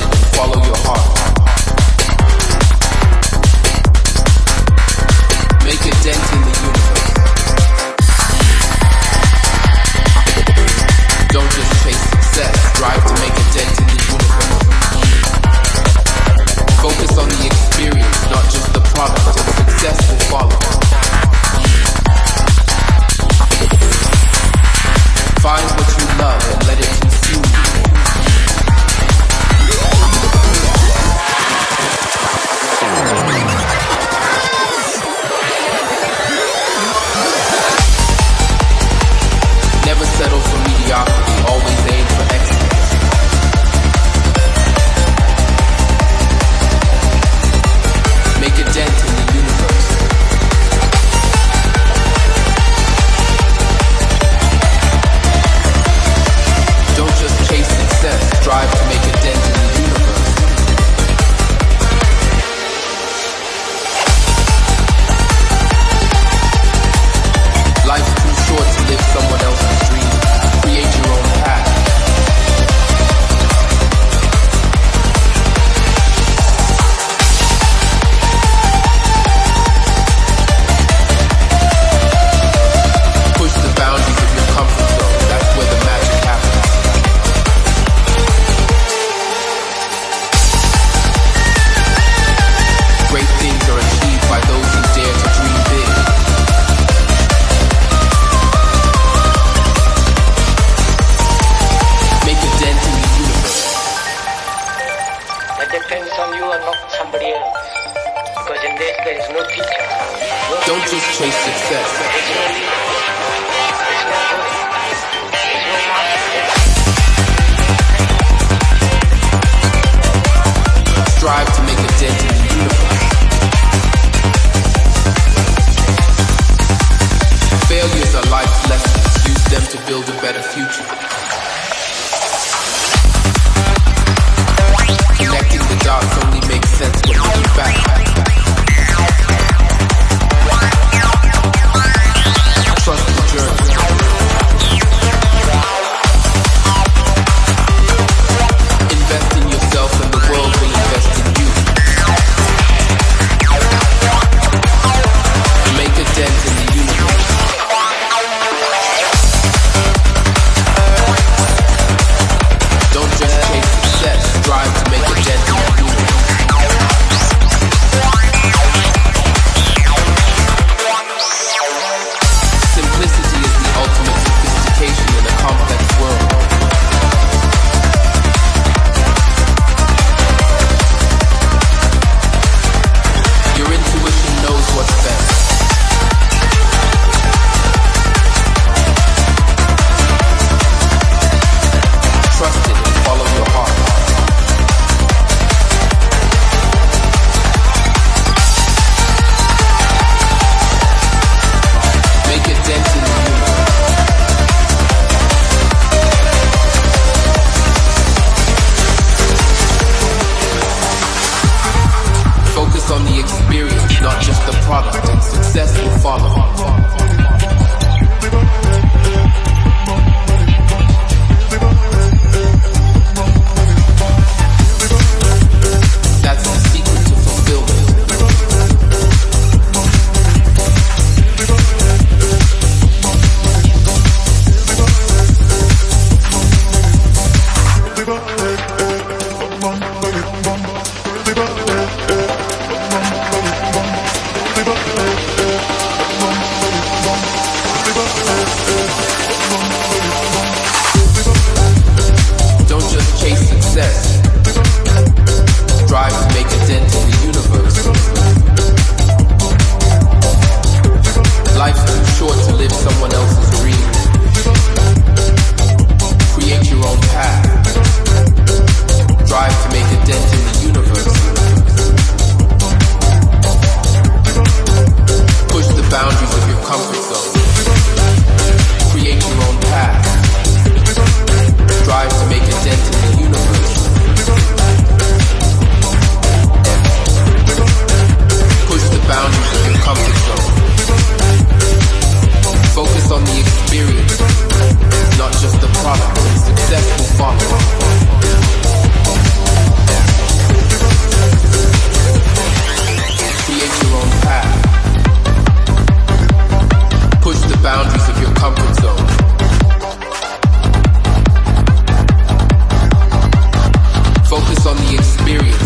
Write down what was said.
it and follow your heart. Make a dent in the universe. Don't just chase success, strive to make a dent in the universe. Focus on the experience, not just the product, and success will follow. Find what you love and let it consume you. Never settle for mediocrity, always aim for excellence. Make a dent in the universe. Don't just chase success, strive to make a dent in the universe. Life's too short to live someone else's dream. Create your own path. Push the boundaries of your comfort zone. That's where the magic happens. Great things are achieved by those who dare to dream big. Make a dent in the universe. That depends on you and not somebody else. Because in this there is no teacher. Don't just chase success. There's no leader. There's no goal. There's no master. Strive to make a dent in the universe. Failures are life's lessons. Use them to build a better future. Connecting the dots only makes sense when you look back. Trust the journey. Invest in yourself and the world will invest in you. Make a dent in the universe. Don't just chase success, strive to make a dent in the universe. Simplicity is the ultimate sophistication in a complex world. Your intuition knows what's best. Trust it and follow your heart. Make a dent in the universe. Focus on the experience, not just the product, and success will follow. That's the secret to fulfillment. experience.